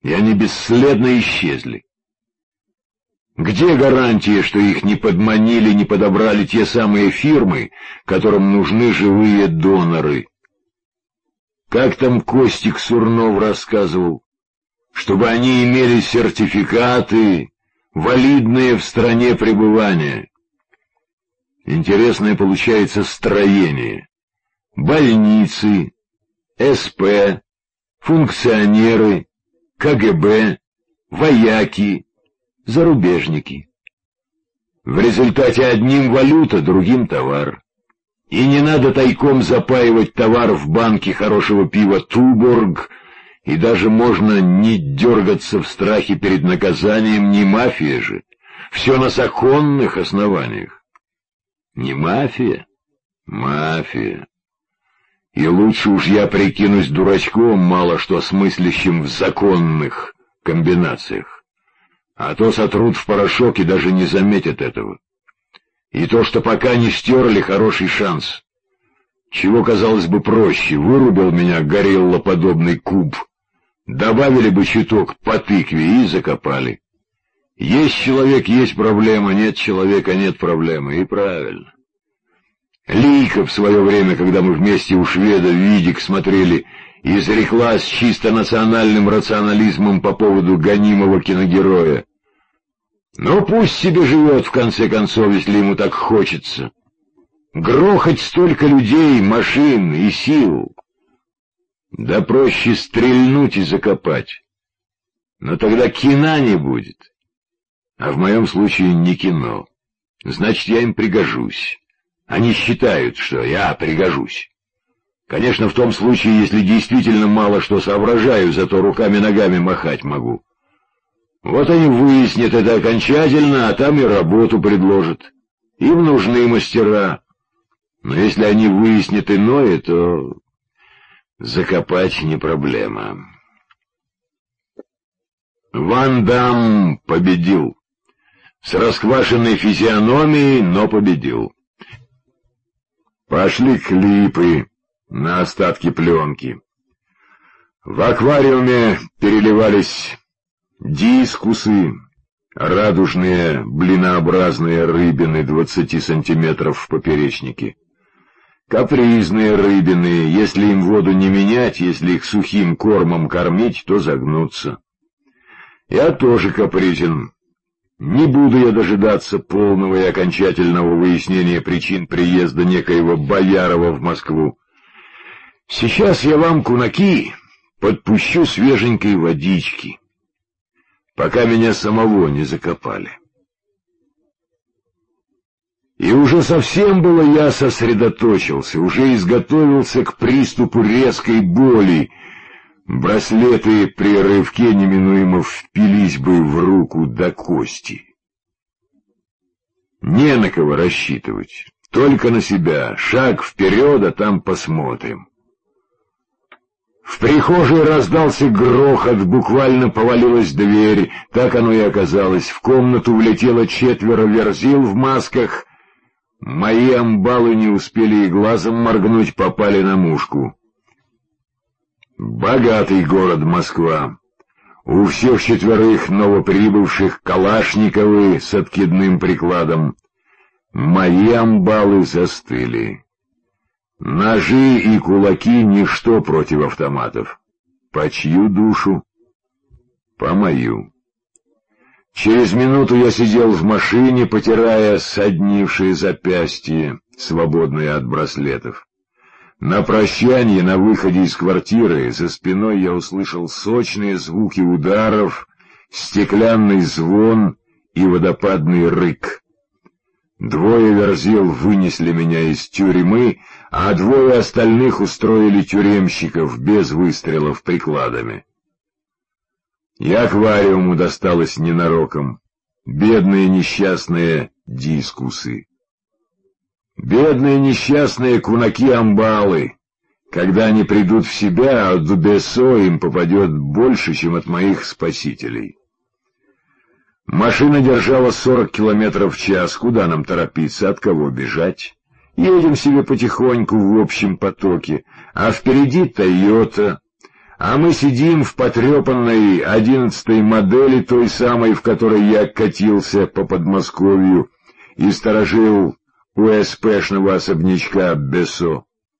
и они бесследно исчезли. Где гарантия, что их не подманили, не подобрали те самые фирмы, которым нужны живые доноры? Как там Костик Сурнов рассказывал? Чтобы они имели сертификаты, валидные в стране пребывания. Интересное получается строение. Больницы, СП, функционеры, КГБ, вояки, зарубежники. В результате одним валюта, другим товар. И не надо тайком запаивать товар в банке хорошего пива «Туборг», и даже можно не дергаться в страхе перед наказанием, не мафия же. Все на законных основаниях. Не мафия? Мафия. И лучше уж я прикинусь дурачком, мало что смыслящим в законных комбинациях. А то сотрут в порошок и даже не заметят этого. И то, что пока не стерли, хороший шанс. Чего, казалось бы, проще, вырубил меня гориллоподобный куб, добавили бы чуток по тыкве и закопали. Есть человек — есть проблема, нет человека — нет проблемы, и правильно. Лийка в свое время, когда мы вместе у шведа Видик смотрели, изреклась чисто национальным рационализмом по поводу гонимого киногероя. Но пусть себе живет, в конце концов, если ему так хочется. Грохать столько людей, машин и сил. Да проще стрельнуть и закопать. Но тогда кино не будет. А в моем случае не кино. Значит, я им пригожусь. Они считают, что я пригожусь. Конечно, в том случае, если действительно мало что соображаю, зато руками-ногами махать могу. Вот они выяснят это окончательно, а там и работу предложат. Им нужны мастера. Но если они выяснят иное, то закопать не проблема. Ван Дам победил. С расквашенной физиономией, но победил. Пошли клипы на остатки пленки. В аквариуме переливались дискусы, радужные блинообразные рыбины 20 сантиметров в поперечнике. Капризные рыбины, если им воду не менять, если их сухим кормом кормить, то загнутся. Я тоже капризен. Не буду я дожидаться полного и окончательного выяснения причин приезда некоего Боярова в Москву. Сейчас я вам, кунаки, подпущу свеженькой водички, пока меня самого не закопали. И уже совсем было я сосредоточился, уже изготовился к приступу резкой боли. Браслеты при рывке неминуемо впились бы в руку до кости. Не на кого рассчитывать, только на себя. Шаг вперед, а там посмотрим. В прихожей раздался грохот, буквально повалилась дверь. Так оно и оказалось. В комнату влетело 4 верзил в масках. Мои амбалы не успели и глазом моргнуть, попали на мушку. Богатый город Москва. У всех 4 новоприбывших калашниковы с откидным прикладом. Мои амбалы застыли. Ножи и кулаки — ничто против автоматов. По чью душу? По мою. Через минуту я сидел в машине, потирая соднившие запястья, свободные от браслетов. На прощанье, на выходе из квартиры, за спиной я услышал сочные звуки ударов, стеклянный звон и водопадный рык. 2 верзил вынесли меня из тюрьмы, а 2 остальных устроили тюремщиков без выстрелов прикладами. И аквариуму досталось ненароком. Бедные несчастные дискусы. Бедные несчастные кунаки-амбалы. Когда они придут в себя, от Дубесо им попадет больше, чем от моих спасителей. Машина держала 40 километров в час. Куда нам торопиться, от кого бежать? Едем себе потихоньку в общем потоке, а впереди Тойота, А мы сидим в потрепанной 11-й модели, той самой, в которой я катился по Подмосковью и сторожил у СПшного особнячка Бессо.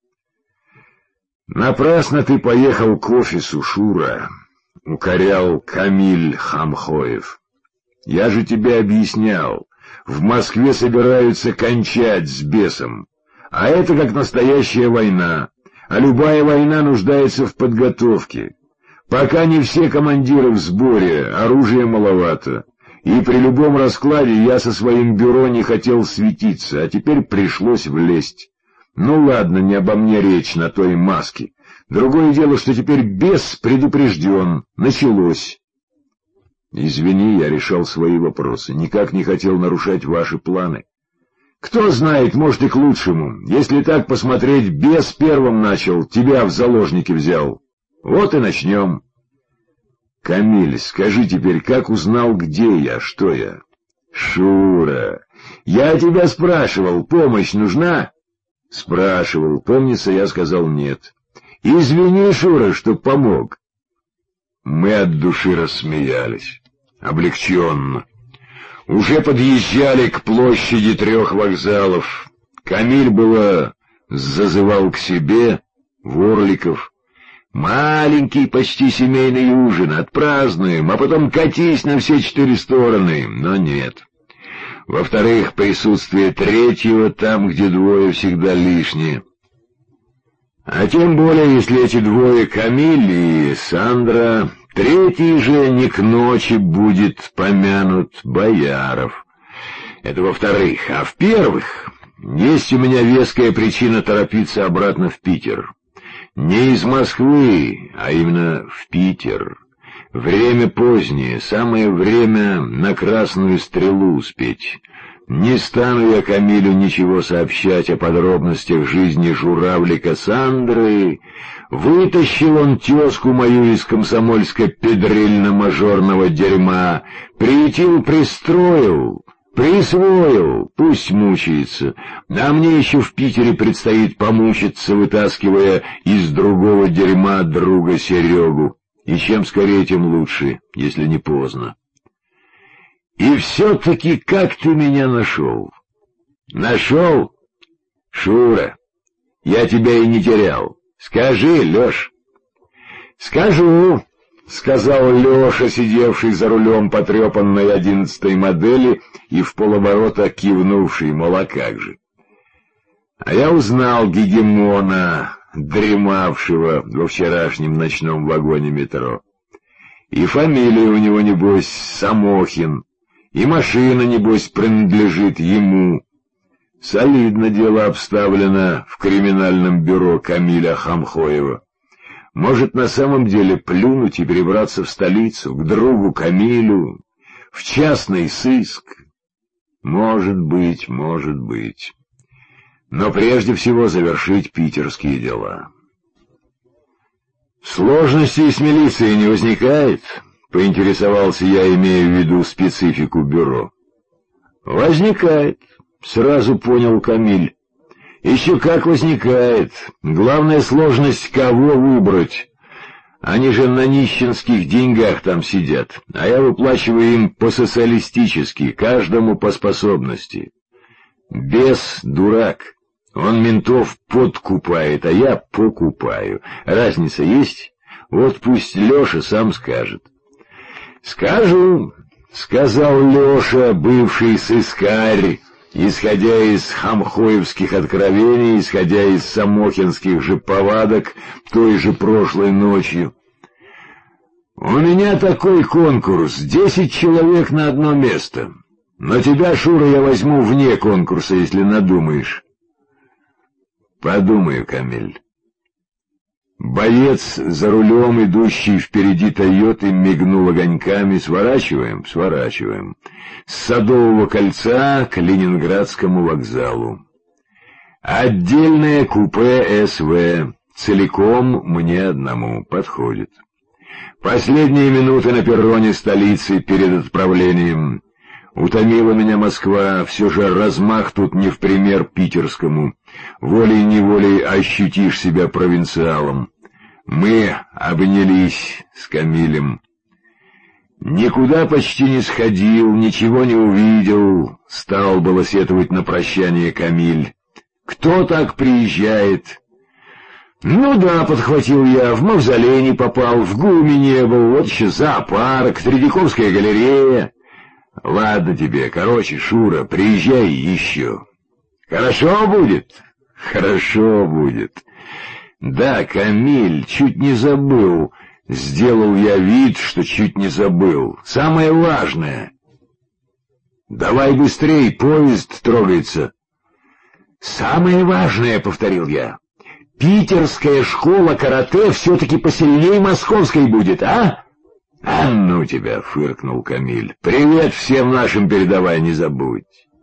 «Напрасно ты поехал к офису, Шура», — укорял Камиль Хамхоев. «Я же тебе объяснял, в Москве собираются кончать с бесом, а это как настоящая война, а любая война нуждается в подготовке. Пока не все командиры в сборе, оружия маловато, и при любом раскладе я со своим бюро не хотел светиться, а теперь пришлось влезть. Ну ладно, не обо мне речь на той маске. Другое дело, что теперь бес предупрежден, началось». «Извини, я решал свои вопросы, никак не хотел нарушать ваши планы». «Кто знает, может, и к лучшему. Если так посмотреть, бес первым начал, тебя в заложники взял. Вот и начнем». «Камиль, скажи теперь, как узнал, где я, что я?» «Шура, я тебя спрашивал, помощь нужна?» «Спрашивал. Помнится, я сказал нет». «Извини, Шура, что помог». Мы от души рассмеялись. Облегченно. Уже подъезжали к площади 3 вокзалов. Камиль было зазывал к себе, Ворликов. «Маленький, почти семейный ужин, отпразднуем, а потом катись на все 4 стороны». Но нет. Во-вторых, присутствие третьего там, где двое, всегда лишнее. А тем более, если эти двое, Камиль и Сандра, третий же не к ночи будет помянут, Бояров. Это во-вторых. А в-первых, есть у меня веская причина торопиться обратно в Питер. Не из Москвы, а именно в Питер. Время позднее, самое время на Красную Стрелу успеть. Не стану я Камилю ничего сообщать о подробностях жизни журавлика Сандры. Вытащил он тезку мою из комсомольско-педрильно-мажорного дерьма, пристроил, присвоил, пусть мучается, а мне еще в Питере предстоит помучиться, вытаскивая из другого дерьма друга Серегу. И чем скорее, тем лучше, если не поздно. И все-таки как ты меня нашел? Нашел? Шура, я тебя и не терял. Скажи, Леш. Скажу, сказал Леша, сидевший за рулем потрепанной 11-й модели и в полоборота кивнувший, мол, а как же. А я узнал гегемона, дремавшего во вчерашнем ночном вагоне метро. И фамилия у него, небось, Самохин, и машина, небось, принадлежит ему. Солидно дело обставлено в криминальном бюро Камиля Хамхоева. Может, на самом деле плюнуть и перебраться в столицу, к другу Камилю, в частный сыск? Может быть, может быть. Но прежде всего завершить питерские дела. Сложностей с милицией не возникает? Поинтересовался я, имея в виду специфику бюро. Возникает, сразу понял Камиль. Еще как возникает. Главная сложность — кого выбрать. Они же на нищенских деньгах там сидят, а я выплачиваю им по-социалистически, каждому по способности. Бес — дурак. Он ментов подкупает, а я покупаю. Разница есть? Вот пусть Леша сам скажет. «Скажу», — сказал Леша, бывший сыскарь, исходя из хамхоевских откровений, исходя из самохинских же повадок той же прошлой ночью. «У меня такой конкурс, 10 человек на одно место. Но тебя, Шура, я возьму вне конкурса, если надумаешь». «Подумаю, Камиль». Боец за рулем, идущий впереди «Тойоты», мигнул огоньками. «Сворачиваем?» «Сворачиваем. С Садового кольца к Ленинградскому вокзалу. Отдельное купе СВ. Целиком мне одному. Подходит. Последние минуты на перроне столицы перед отправлением. Утомила меня Москва, все же размах тут не в пример питерскому. Волей-неволей ощутишь себя провинциалом. Мы обнялись с Камилем. Никуда почти не сходил, ничего не увидел, стал было сетовать на прощание Камиль. Кто так приезжает? Ну да, подхватил я, в мавзолей не попал, в ГУМе не был, вот еще зоопарк, Тредяковская галерея. Ладно тебе, короче, Шура, приезжай еще. Хорошо будет? Хорошо будет. Да, Камиль, чуть не забыл. Сделал я вид, что чуть не забыл. Самое важное. Давай быстрей, поезд трогается. Самое важное, повторил я. Питерская школа карате все-таки посильнее московской будет, а? А ну тебя, фыркнул Камиль. Привет всем нашим передавай, не забудь.